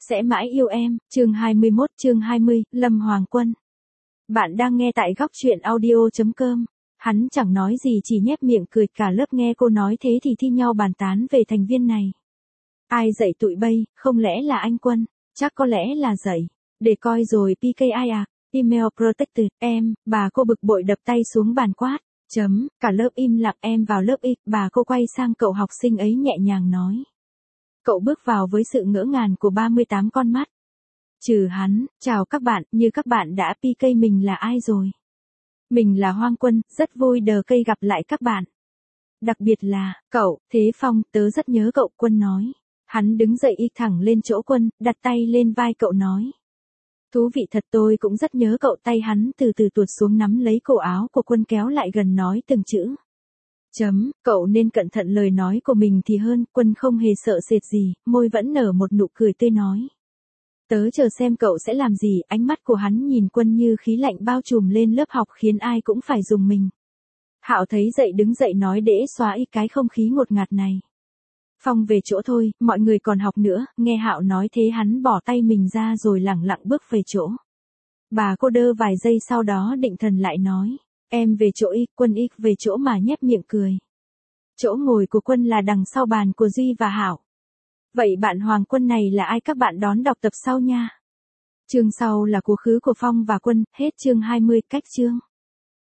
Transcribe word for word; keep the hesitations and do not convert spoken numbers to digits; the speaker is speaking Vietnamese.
Sẽ mãi yêu em, chương hai mươi mốt, chương hai mươi, Lâm Hoàng Quân. Bạn đang nghe tại góc truyện audio chấm com. Hắn chẳng nói gì chỉ nhếch miệng cười, cả lớp nghe cô nói thế thì thi nhau bàn tán về thành viên này. Ai dạy tụi bay, không lẽ là anh Quân? Chắc có lẽ là dạy. Để coi rồi pê ca i à, email protected, em, bà cô bực bội đập tay xuống bàn quát. Chấm, cả lớp im lặng. Em vào lớp Y, bà cô quay sang cậu học sinh ấy nhẹ nhàng nói. Cậu bước vào với sự ngỡ ngàng của ba mươi tám con mắt. Trừ hắn, chào các bạn, như các bạn đã pê ca mình là ai rồi? Mình là Hoàng Quân, rất vui đờ cây gặp lại các bạn. Đặc biệt là, cậu, Thế Phong, tớ rất nhớ cậu, Quân nói. Hắn đứng dậy y thẳng lên chỗ Quân, đặt tay lên vai cậu nói. Thú vị thật, tôi cũng rất nhớ cậu. Tay hắn từ từ tuột xuống nắm lấy cổ áo của Quân kéo lại gần nói từng chữ. Chấm, cậu nên cẩn thận lời nói của mình thì hơn. Quân không hề sợ sệt gì, môi vẫn nở một nụ cười tươi nói. Tớ chờ xem cậu sẽ làm gì. Ánh mắt của hắn nhìn Quân như khí lạnh bao trùm lên lớp học khiến ai cũng phải rùng mình. Hạo thấy dậy đứng dậy nói để xóa đi cái không khí ngột ngạt này. Phong về chỗ thôi, mọi người còn học nữa. Nghe Hạo nói thế hắn bỏ tay mình ra rồi lẳng lặng bước về chỗ. Bà cô đơ vài giây sau đó định thần lại nói. Em về chỗ Y, Quân Y về chỗ mà nhếch miệng cười. Chỗ ngồi của Quân là đằng sau bàn của Duy và Hạo. Vậy bạn Hoàng Quân này là ai? Các bạn đón đọc tập sau nha. Chương sau là quá khứ của Phong và Quân, hết chương hai mươi, cách chương.